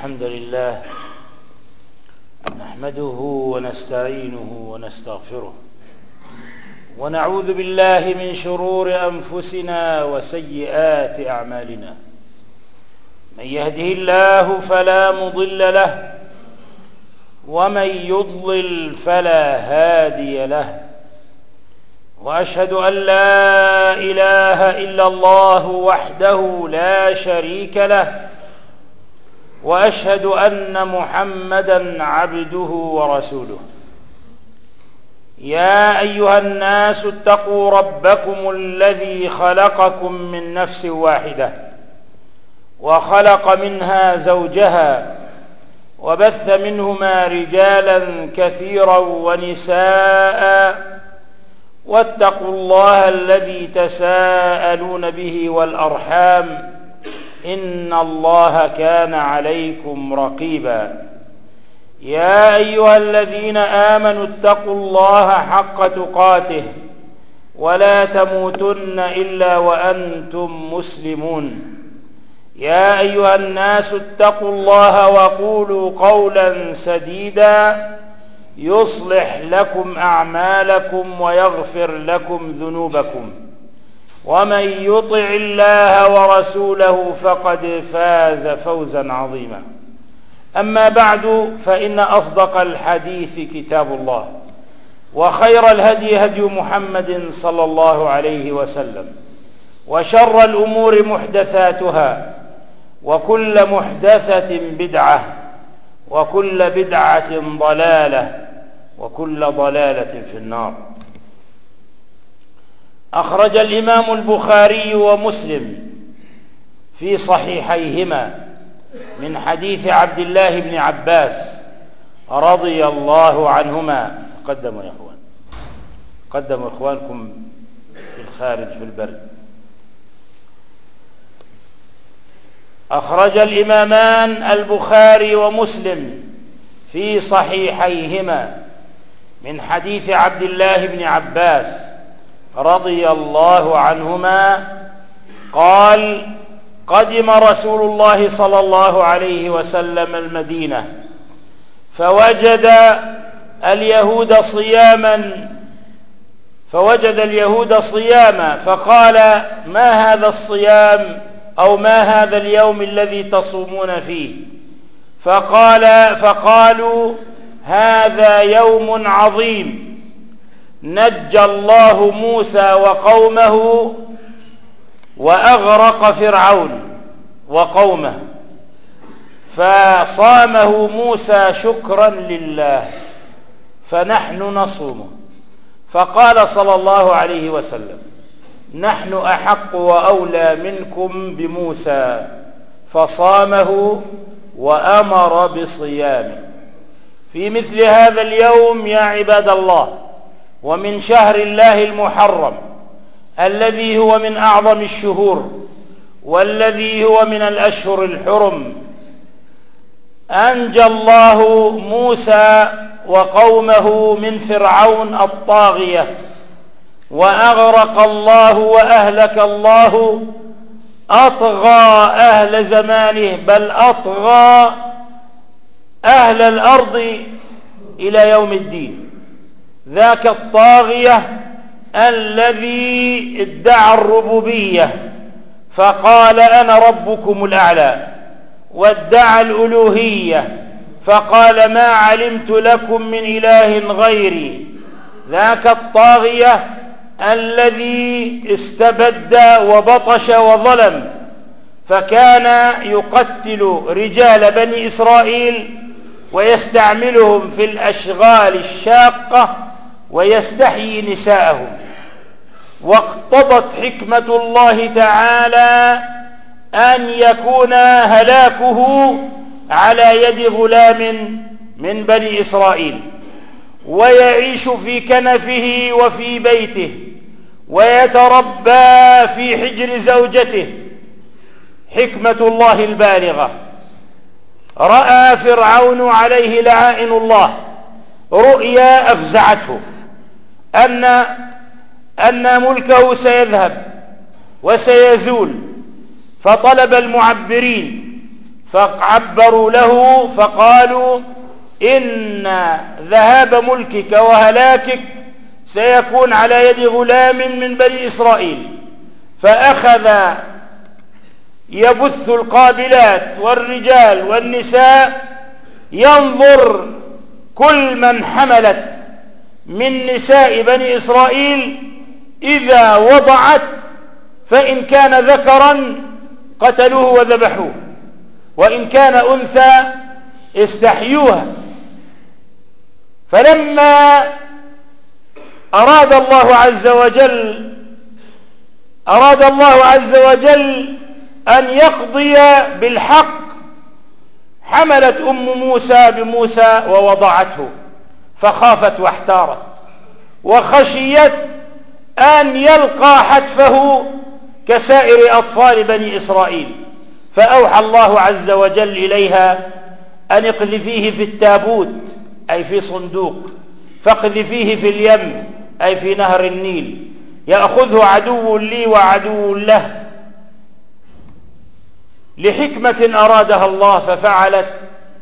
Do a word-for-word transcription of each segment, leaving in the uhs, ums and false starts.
الحمد لله نحمده ونستعينه ونستغفره ونعوذ بالله من شرور أنفسنا وسيئات أعمالنا. من يهده الله فلا مضل له ومن يضلل فلا هادي له، وأشهد أن لا إله إلا الله وحده لا شريك له، وأشهد أن محمدًا عبده ورسوله. يا أيها الناس اتقوا ربكم الذي خلقكم من نفس واحدة وخلق منها زوجها وبث منهما رجالا كثيرا ونساء، واتقوا الله الذي تساءلون به والأرحام إن الله كان عليكم رقيبا. يا أيها الذين آمنوا اتقوا الله حق تقاته ولا تموتن إلا وأنتم مسلمون. يا أيها الناس اتقوا الله وقولوا قولا سديدا يصلح لكم أعمالكم ويغفر لكم ذنوبكم، ومن يطع الله ورسوله فقد فاز فوزا عظيما. أما بعد، فإن أصدق الحديث كتاب الله، وخير الهدي هدي محمد صلى الله عليه وسلم، وشر الأمور محدثاتها، وكل محدثة بدعة، وكل بدعة ضلالة، وكل ضلالة في النار. أخرج الإمام البخاري ومسلم في صحيحيهما من حديث عبد الله بن عباس رضي الله عنهما. قدموا يا أخوان، قدموا إخوانكم في الخارج في البرد. أخرج الإمامان البخاري ومسلم في صحيحيهما من حديث عبد الله بن عباس رضي الله عنهما قال: قدم رسول الله صلى الله عليه وسلم المدينة فوجد اليهود صياما فوجد اليهود صياما فقال: ما هذا الصيام أو ما هذا اليوم الذي تصومون فيه؟ فقال فقالوا: هذا يوم عظيم نجى الله موسى وقومه وأغرق فرعون وقومه، فصامه موسى شكرا لله فنحن نصومه. فقال صلى الله عليه وسلم: نحن أحق وأولى منكم بموسى، فصامه وأمر بصيامه. في مثل هذا اليوم يا عباد الله، ومن شهر الله المحرم الذي هو من أعظم الشهور والذي هو من الأشهر الحرم، أنجى الله موسى وقومه من فرعون الطاغية، وأغرق الله وأهلك الله أطغى أهل زمانه، بل أطغى أهل الأرض إلى يوم الدين. ذاك الطاغية الذي ادعى الربوبية فقال: أنا ربكم الأعلى، وادعى الألوهية فقال: ما علمت لكم من إله غيري. ذاك الطاغية الذي استبد وبطش وظلم، فكان يقتل رجال بني إسرائيل ويستعملهم في الأشغال الشاقة ويستحيي نساءهم. واقتضت حكمة الله تعالى أن يكون هلاكه على يد غلام من بني إسرائيل، ويعيش في كنفه وفي بيته ويتربى في حجر زوجته. حكمة الله البالغة. رأى فرعون عليه لعائن الله رؤيا أفزعته أن أن ملكه سيذهب وسيزول، فطلب المعبرين فعبروا له فقالوا إن ذهاب ملكك وهلاكك سيكون على يد غلام من بني إسرائيل. فأخذ يبث القابلات والرجال والنساء ينظر كل من حملت من نساء بني إسرائيل إذا وضعت فإن كان ذكرا قتلوه وذبحوه، وإن كان أنثى استحيوها. فلما أراد الله عز وجل أراد الله عز وجل أن يقضي بالحق حملت أم موسى بموسى ووضعته، فخافت واحتارت وخشيت أن يلقى حتفه كسائر أطفال بني إسرائيل، فأوحى الله عز وجل إليها أن اقذفيه في التابوت أي في صندوق، فاقذفيه في اليم أي في نهر النيل، يأخذه عدو لي وعدو له، لحكمة أرادها الله ففعلت.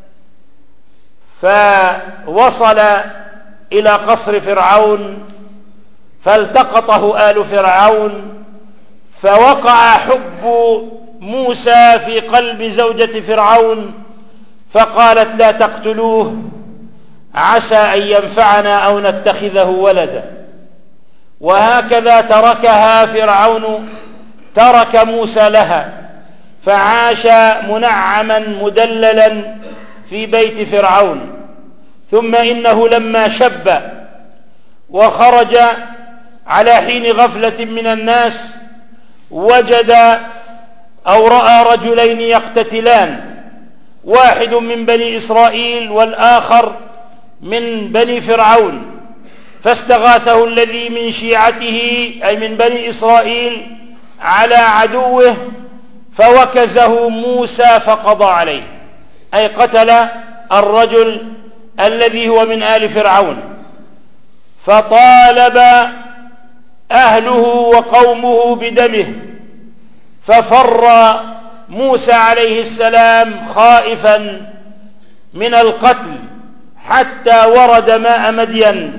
فوصل إلى قصر فرعون فالتقطه آل فرعون، فوقع حب موسى في قلب زوجة فرعون، فقالت لا تقتلوه عسى أن ينفعنا أو نتخذه ولدا. وهكذا تركها فرعون، ترك موسى لها، فعاش منعما مدللا في بيت فرعون. ثم إنه لما شب وخرج على حين غفلة من الناس وجد أو رأى رجلين يقتتلان، واحد من بني إسرائيل والآخر من بني فرعون، فاستغاثه الذي من شيعته أي من بني إسرائيل على عدوه، فوكزه موسى فقضى عليه، أي قتل الرجل الذي هو من آل فرعون. فطالب أهله وقومه بدمه، ففر موسى عليه السلام خائفا من القتل حتى ورد ماء مدين.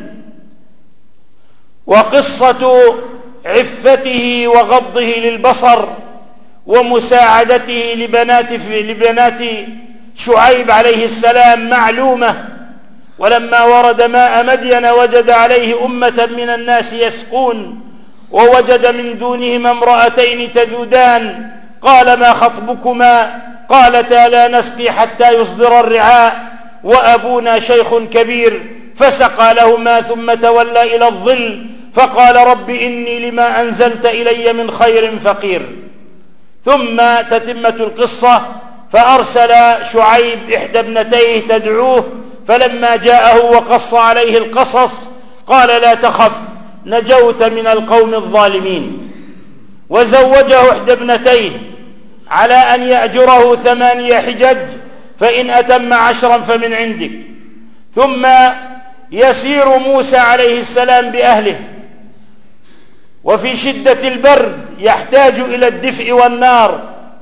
وقصة عفته وغضه للبصر ومساعدته لبنات, لبنات شعيب عليه السلام معلومة. ولما ورد ماء مدين وجد عليه أمة من الناس يسقون، ووجد من دونهما امرأتين تذودان، قال ما خطبكما؟ قالتا لا نسقي حتى يصدر الرعاء وأبونا شيخ كبير، فسقى لهما ثم تولى إلى الظل فقال رب إني لما أنزلت إلي من خير فقير. ثم تتمة القصة، فأرسل شعيب إحدى ابنتيه تدعوه، فلما جاءه وقص عليه القصص قال لا تخف نجوت من القوم الظالمين. وزوجه إحدى ابنتيه على أن يأجره ثمانية حجج، فإن أتم عشرا فمن عندك. ثم يسير موسى عليه السلام بأهله، وفي شدة البرد يحتاج إلى الدفء والنار،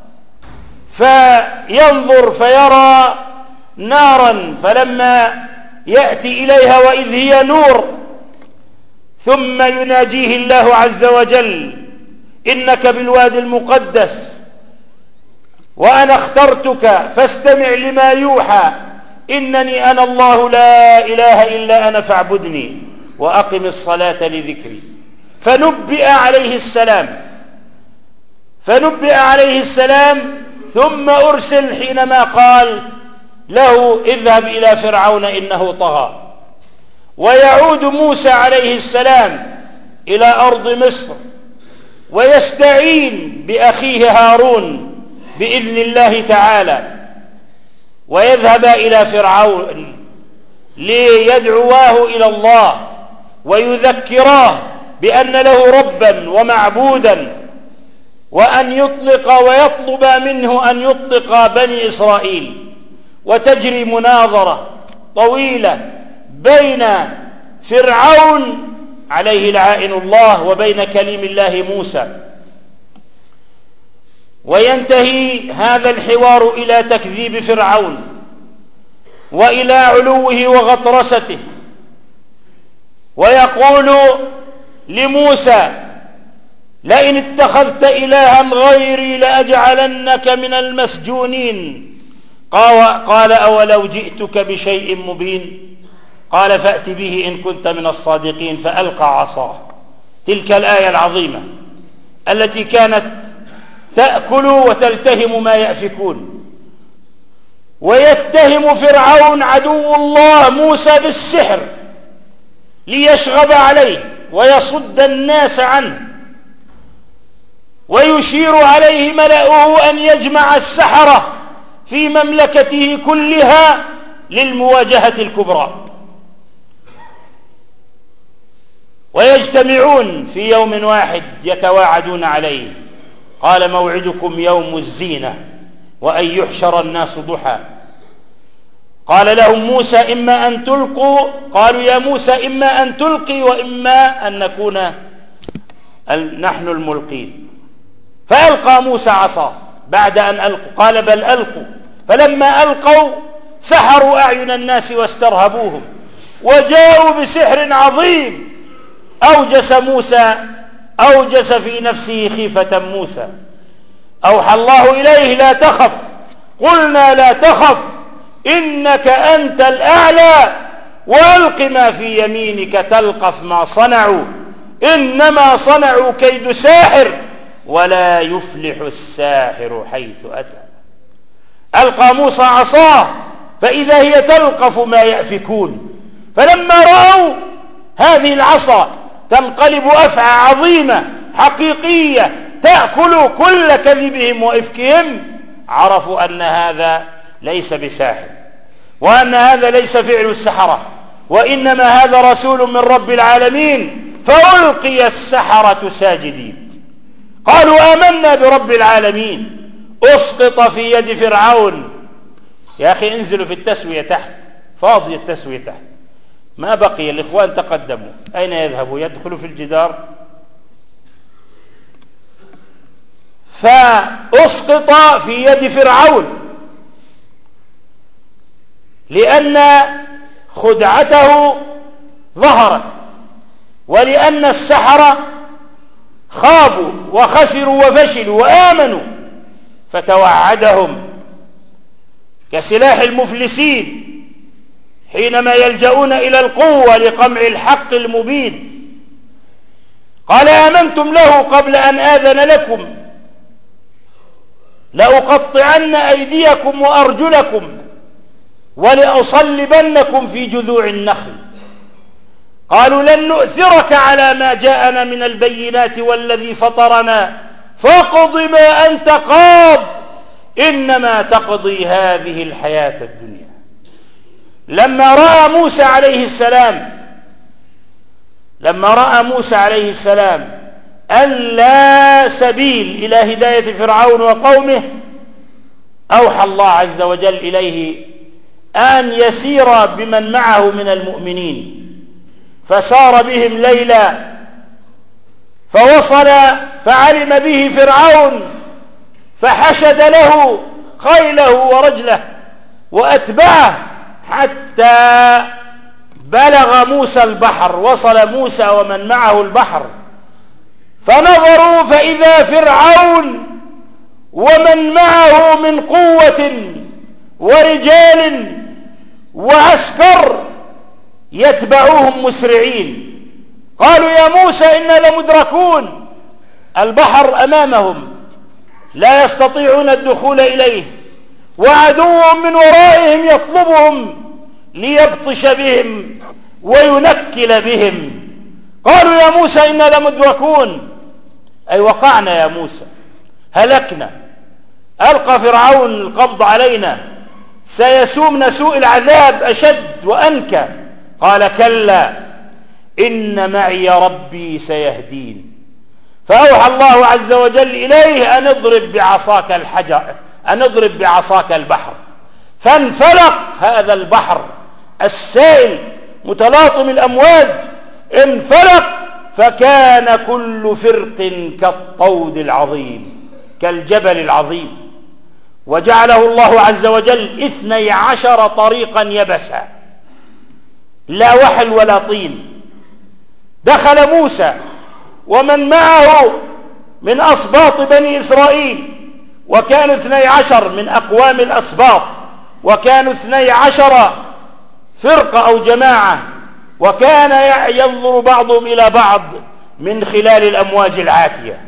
فينظر فيرى نارا، فلما يأتي إليها وإذ هي نور، ثم يناجيه الله عز وجل إنك بالوادي المقدس وأنا اخترتك فاستمع لما يوحى إنني أنا الله لا إله إلا أنا فاعبدني وأقم الصلاة لذكري. فنبئ عليه السلام فنبئ عليه السلام ثم أرسل حينما قال له اذهب إلى فرعون إنه طغى. ويعود موسى عليه السلام إلى أرض مصر ويستعين بأخيه هارون بإذن الله تعالى، ويذهب إلى فرعون ليدعواه إلى الله ويذكراه بأن له ربا ومعبودا، وأن يطلق ويطلب منه أن يطلق بني إسرائيل. وتجري مناظرة طويلة بين فرعون عليه لعائن الله وبين كليم الله موسى. وينتهي هذا الحوار إلى تكذيب فرعون وإلى علوه وغطرسته، ويقول لموسى: لئن اتخذت إلها غيري لأجعلنك من المسجونين. قال: أولو جئتك بشيء مبين؟ قال: فأت به إن كنت من الصادقين. فألقى عصاه. تلك الآية العظيمة التي كانت تأكل وتلتهم ما يأفكون. ويتهم فرعون عدو الله موسى بالسحر ليشغب عليه ويصد الناس عنه، ويشير عليه ملأه أن يجمع السحرة في مملكته كلها للمواجهة الكبرى، ويجتمعون في يوم واحد يتواعدون عليه. قال: موعدكم يوم الزينة وأن يحشر الناس ضحى. قال لهم موسى: إما أن تلقوا، قالوا يا موسى إما أن تلقي وإما أن نكون نحن الملقين. فألقى موسى عصاه بعد أن ألقوا. قال: بل ألقوا. فلما ألقوا سحروا أعين الناس واسترهبوهم وجاءوا بسحر عظيم. أوجس موسى أوجس في نفسه خيفة موسى. أوحى الله إليه: لا تخف. قلنا: لا تخف إنك أنت الأعلى، وألق ما في يمينك تلقف ما صنعوا، إنما صنعوا كيد ساحر ولا يفلح الساحر حيث أتى. ألقى موسى عصاه فإذا هي تلقف ما يأفكون. فلما رأوا هذه العصا تنقلب أفعى عظيمة حقيقية تأكل كل كذبهم وإفكهم، عرفوا أن هذا ليس بساحر، وأن هذا ليس فعل السحرة، وإنما هذا رسول من رب العالمين. فألقي السحرة ساجدين. قالوا: آمنا برب العالمين. أسقط في يد فرعون. يا أخي انزلوا في التسوية تحت، فاضي التسوية تحت، ما بقي. الإخوان تقدموا، أين يذهبوا؟ يدخلوا في الجدار. فأسقط في يد فرعون لأن خدعته ظهرت، ولأن السحرة خابوا وخسروا وفشلوا وآمنوا، فتوعدهم كسلاح المفلسين حينما يلجؤون إلى القوة لقمع الحق المبين. قال: آمنتم له قبل أن آذن لكم لأقطعن أيديكم وأرجلكم ولأصلبنكم في جذوع النخل. قالوا: لن نؤثرك على ما جاءنا من البينات والذي فطرنا فاقض ما أنت قاض إنما تقضي هذه الحياة الدنيا. لما رأى موسى عليه السلام لما رأى موسى عليه السلام أن لا سبيل إلى هداية فرعون وقومه، أوحى الله عز وجل إليه أن يسير بمن معه من المؤمنين. فسار بهم ليلا فوصل فعلم به فرعون، فحشد له خيله ورجله وأتبعه حتى بلغ موسى البحر. وصل موسى ومن معه البحر، فنظروا فإذا فرعون ومن معه من قوة ورجال وعسكر يتبعوهم مسرعين. قالوا: يا موسى إنا لمدركون. البحر أمامهم لا يستطيعون الدخول إليه، وعدو من ورائهم يطلبهم ليبطش بهم وينكل بهم. قالوا: يا موسى إنا لمدركون، أي وقعنا يا موسى، هلكنا، ألقى فرعون القبض علينا، سيسومنا سوء العذاب أشد وأنكى. قال: كلا إن معي ربي سيهدين. فأوحى الله عز وجل إليه أن اضرب بعصاك الحجر، أن اضرب بعصاك البحر. فانفلق هذا البحر السائل متلاطم الأمواج، انفلق فكان كل فرق كالطود العظيم. كالجبل العظيم، وجعله الله عز وجل اثني عشر طريقا يبسا، لا وحل ولا طين. دخل موسى ومن معه من أسباط بني إسرائيل، وكانوا اثني عشر من أقوام الأسباط، وكانوا اثني عشر فرقة أو جماعة، وكان ينظر بعضهم إلى بعض من خلال الأمواج العاتية.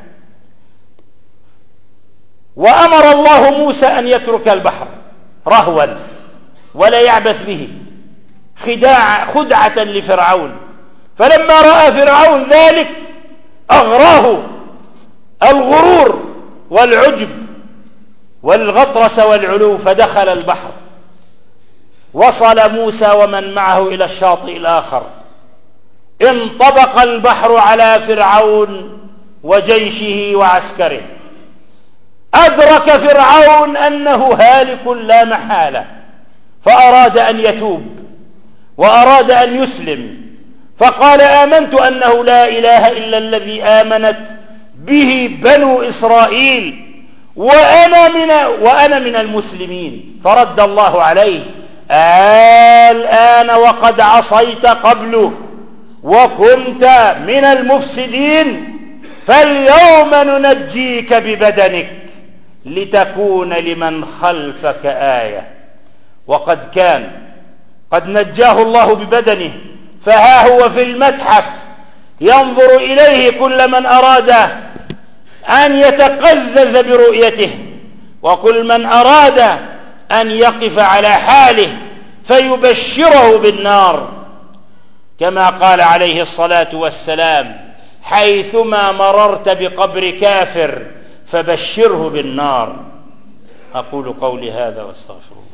وأمر الله موسى أن يترك البحر رهوا ولا يعبث به، خداع خدعة لفرعون. فلما رأى فرعون ذلك أغراه الغرور والعجب والغطرس والعلو، فدخل البحر. وصل موسى ومن معه إلى الشاطئ الآخر، انطبق البحر على فرعون وجيشه وعسكره. أدرك فرعون أنه هالك لا محالة، فأراد أن يتوب وأراد أن يسلم، فقال آمنت أنه لا إله إلا الذي آمنت به بنو إسرائيل وأنا من, وأنا من المسلمين. فرد الله عليه: الآن وقد عصيت قبل وكنت من المفسدين، فاليوم ننجيك ببدنك لتكون لمن خلفك آية. وقد كان قد نجاه الله ببدنه، فها هو في المتحف ينظر إليه كل من أراد أن يتقزز برؤيته، وكل من أراد أن يقف على حاله فيبشره بالنار، كما قال عليه الصلاة والسلام: حيثما مررت بقبر كافر فبشره بالنار. أقول قولي هذا واستغفر الله.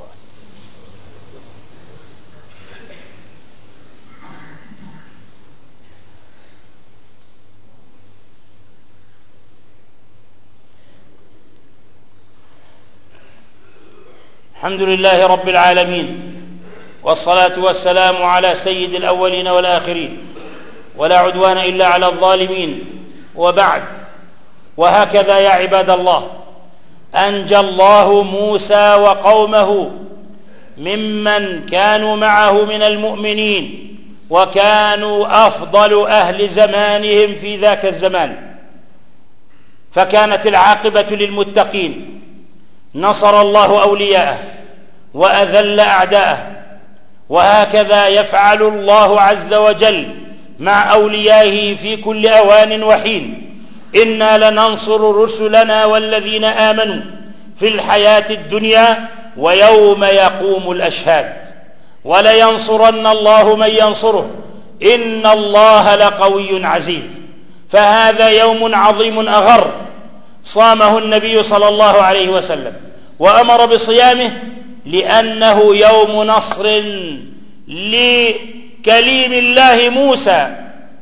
الحمد لله رب العالمين، والصلاة والسلام على سيد الأولين والآخرين، ولا عدوان إلا على الظالمين، وبعد. وهكذا يا عباد الله أنجى الله موسى وقومه ممن كانوا معه من المؤمنين، وكانوا أفضل أهل زمانهم في ذاك الزمان، فكانت العاقبة للمتقين. نصر الله أولياءه وأذل أعداءه، وهكذا يفعل الله عز وجل مع أوليائه في كل أوان وحين. إنا لننصر رسلنا والذين آمنوا في الحياة الدنيا ويوم يقوم الأشهاد، ولينصرن الله من ينصره إن الله لقوي عزيز. فهذا يوم عظيم أغر صامه النبي صلى الله عليه وسلم وأمر بصيامه، لأنه يوم نصر لكليم الله موسى،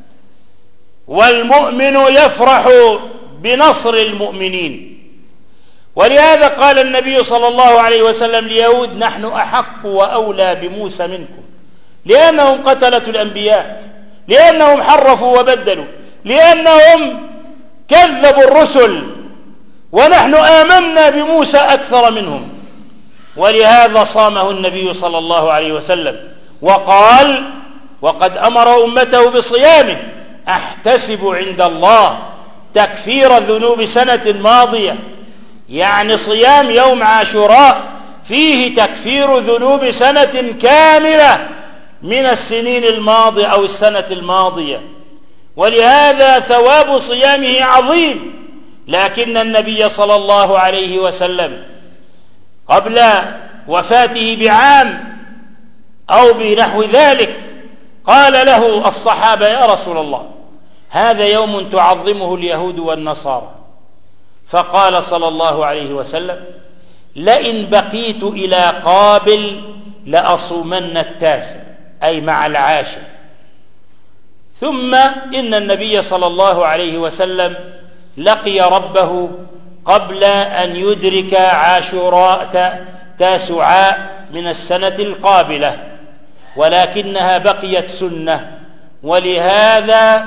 والمؤمن يفرح بنصر المؤمنين. ولهذا قال النبي صلى الله عليه وسلم ليهود: نحن أحق وأولى بموسى منكم، لأنهم قتلة الأنبياء، لأنهم حرفوا وبدلوا، لأنهم كذبوا الرسل، ونحن آمنا بموسى أكثر منهم. ولهذا صامه النبي صلى الله عليه وسلم وقال: وقد أمر أمته بصيامه أحتسب عند الله تكفير ذنوب سنة ماضية، يعني صيام يوم عاشوراء فيه تكفير ذنوب سنة كاملة من السنين الماضية أو السنة الماضية، ولهذا ثواب صيامه عظيم. لكن النبي صلى الله عليه وسلم قبل وفاته بعام أو بنحو ذلك قال له الصحابة: يا رسول الله، هذا يوم تعظمه اليهود والنصارى. فقال صلى الله عليه وسلم: لئن بقيت إلى قابل لأصومن التاسع، أي مع العاشر. ثم إن النبي صلى الله عليه وسلم لقي ربه قبل أن يدرك عاشوراء تاسعاء من السنة القابلة، ولكنها بقيت سنة، ولهذا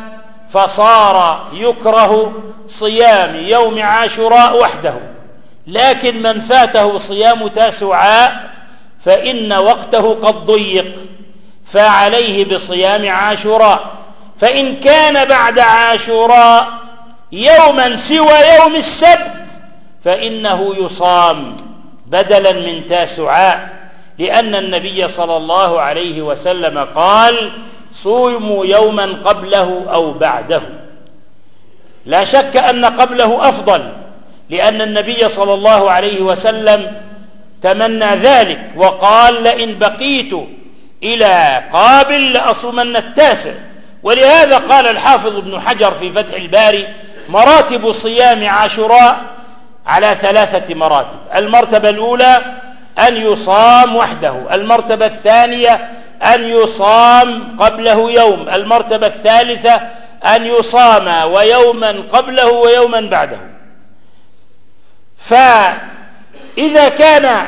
فصار يكره صيام يوم عاشوراء وحده، لكن من فاته صيام تاسوعاء فإن وقته قد ضيق فعليه بصيام عاشوراء. فإن كان بعد عاشوراء يوما سوى يوم السبت فإنه يصام بدلا من تاسوعاء، لأن النبي صلى الله عليه وسلم قال: صوموا يوما قبله أو بعده. لا شك أن قبله أفضل، لأن النبي صلى الله عليه وسلم تمنى ذلك وقال: لئن بقيت إلى قابل لأصومن التاسع. ولهذا قال الحافظ ابن حجر في فتح الباري: مراتب صيام عاشوراء على ثلاثة مراتب. المرتبة الأولى أن يصام وحده، المرتبة الثانية أن يصام قبله يوم، المرتبة الثالثة أن يصام ويوما قبله ويوما بعده. فإذا كان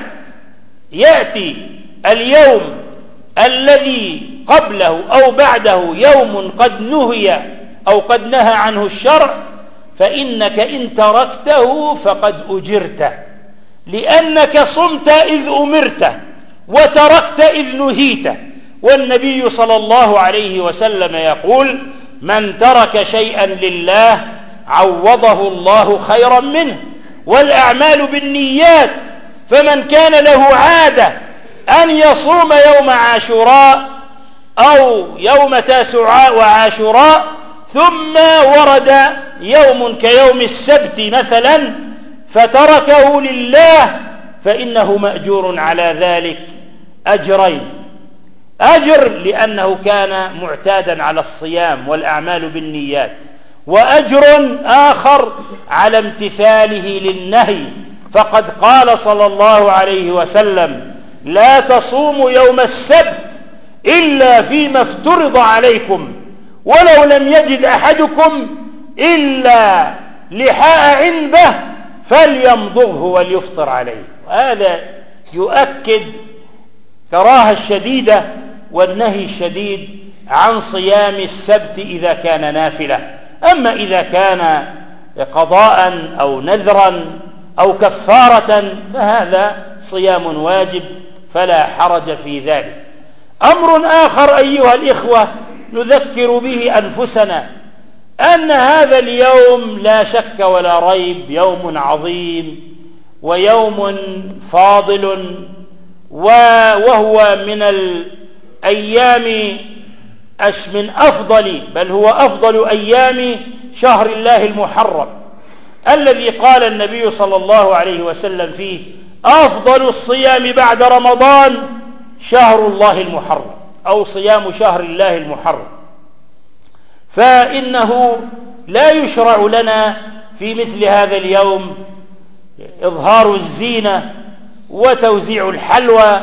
يأتي اليوم الذي قبله أو بعده يوم قد نهي أو قد نهى عنه الشرع، فإنك إن تركته فقد أجرت، لأنك صمت إذ أمرت وتركت إذ نهيت. والنبي صلى الله عليه وسلم يقول: من ترك شيئا لله عوضه الله خيرا منه، والأعمال بالنيات. فمن كان له عادة أن يصوم يوم عاشوراء أو يوم تاسوعاء وعاشوراء ثم ورد يوم كيوم السبت مثلا فتركه لله، فإنه مأجور على ذلك أجرين: أجر لأنه كان معتادا على الصيام والأعمال بالنيات، وأجر آخر على امتثاله للنهي. فقد قال صلى الله عليه وسلم: لا تصوموا يوم السبت إلا فيما افترض عليكم، ولو لم يجد أحدكم إلا لحاء عنبه فليمضغه وليفطر عليه. هذا يؤكد كراهة الشديدة والنهي الشديد عن صيام السبت إذا كان نافلة. أما إذا كان قضاء أو نذرا أو كفارة فهذا صيام واجب فلا حرج في ذلك. أمر آخر أيها الإخوة نذكر به أنفسنا، أن هذا اليوم لا شك ولا ريب يوم عظيم ويوم فاضل، وهو من الأيام من أفضل بل هو أفضل أيام شهر الله المحرم، الذي قال النبي صلى الله عليه وسلم فيه: أفضل الصيام بعد رمضان شهر الله المحرم، أو صيام شهر الله المحرم. فإنه لا يشرع لنا في مثل هذا اليوم إظهار الزينة وتوزيع الحلوى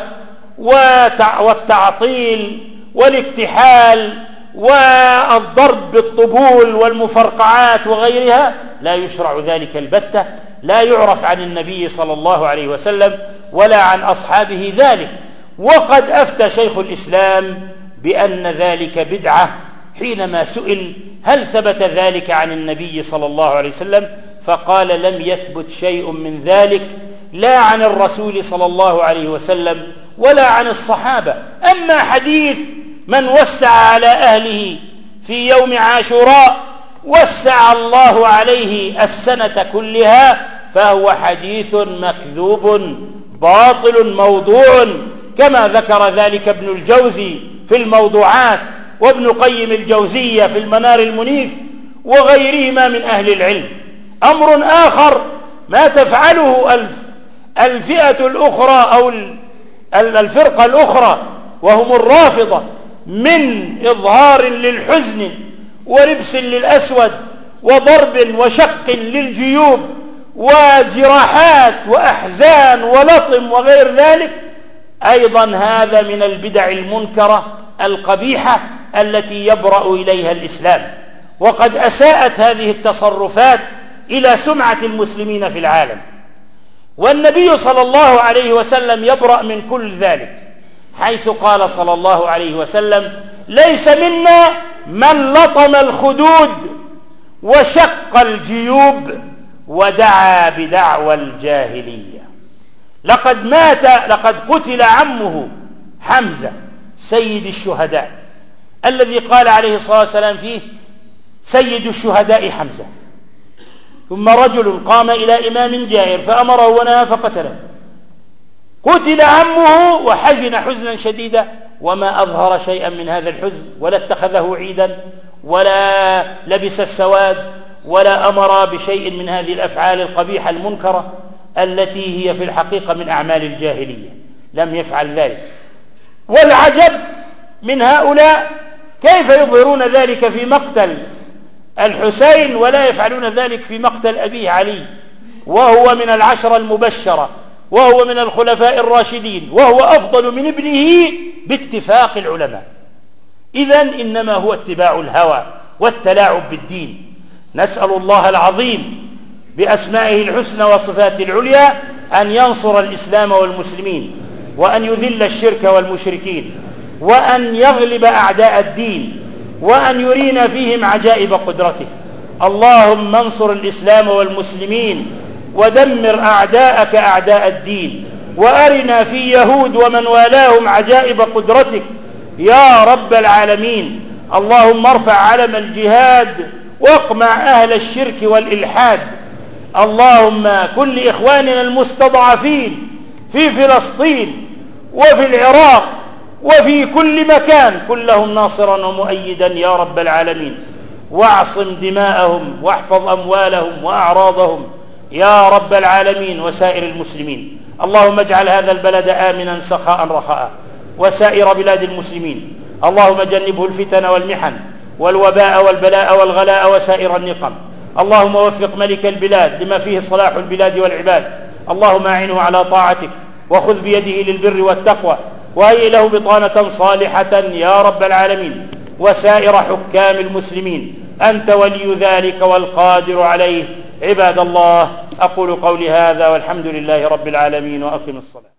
والتعطيل والاكتحال والضرب بالطبول والمفرقعات وغيرها، لا يشرع ذلك البتة، لا يعرف عن النبي صلى الله عليه وسلم ولا عن أصحابه ذلك. وقد أفتى شيخ الإسلام بأن ذلك بدعة حينما سئل: هل ثبت ذلك عن النبي صلى الله عليه وسلم؟ فقال: لم يثبت شيء من ذلك، لا عن الرسول صلى الله عليه وسلم ولا عن الصحابة. أما حديث من وسع على أهله في يوم عاشوراء وسع الله عليه السنة كلها، فهو حديث مكذوب باطل موضوع، كما ذكر ذلك ابن الجوزي في الموضوعات، وابن قيم الجوزية في المنار المنيف، وغيرهما من أهل العلم. أمر آخر ما تفعله الف الفئة الأخرى أو الفرقة الأخرى وهم الرافضة من إظهار للحزن ولبس للأسود وضرب وشق للجيوب وجراحات وأحزان ولطم وغير ذلك، أيضا هذا من البدع المنكرة القبيحة التي يبرأ إليها الإسلام. وقد أساءت هذه التصرفات إلى سمعة المسلمين في العالم، والنبي صلى الله عليه وسلم يبرأ من كل ذلك، حيث قال صلى الله عليه وسلم: ليس منا من لطم الخدود وشق الجيوب ودعا بدعوى الجاهلية. لقد مات لقد قتل عمه حمزة سيد الشهداء الذي قال عليه الصلاة والسلام فيه سيد الشهداء حمزة. ثم رجل قام إلى إمام جائر فأمره ونهى فقتله. قتل عمه وحزن حزنا شديدا، وما أظهر شيئا من هذا الحزن، ولا اتخذه عيدا، ولا لبس السواد، ولا أمر بشيء من هذه الأفعال القبيحة المنكرة التي هي في الحقيقة من أعمال الجاهلية، لم يفعل ذلك. والعجب من هؤلاء كيف يظهرون ذلك في مقتل الحسين ولا يفعلون ذلك في مقتل أبيه علي، وهو من العشرة المبشرة، وهو من الخلفاء الراشدين، وهو أفضل من ابنه باتفاق العلماء. إذن إنما هو اتباع الهوى والتلاعب بالدين. نسأل الله العظيم بأسمائه الحسنى وصفاته العليا أن ينصر الإسلام والمسلمين، وأن يذل الشرك والمشركين، وأن يغلب أعداء الدين، وأن يرينا فيهم عجائب قدرته. اللهم انصر الإسلام والمسلمين ودمر أعداءك أعداء الدين، وأرنا في يهود ومن والاهم عجائب قدرتك يا رب العالمين. اللهم ارفع علم الجهاد واقمع أهل الشرك والإلحاد. اللهم كن لإخواننا المستضعفين في فلسطين وفي العراق وفي كل مكان، كن لهم ناصرا ومؤيدا يا رب العالمين، واعصم دماءهم واحفظ أموالهم وأعراضهم يا رب العالمين وسائر المسلمين. اللهم اجعل هذا البلد آمنا سخاء رخاء وسائر بلاد المسلمين. اللهم جنبه الفتن والمحن والوباء والبلاء والغلاء وسائر النقم. اللهم وفق ملك البلاد لما فيه صلاح البلاد والعباد. اللهم أعنه على طاعتك وخذ بيده للبر والتقوى، وهيئ له بطانة صالحة يا رب العالمين، وسائر حكام المسلمين. أنت ولي ذلك والقادر عليه. عباد الله، أقول قولي هذا والحمد لله رب العالمين، وأقم الصلاة.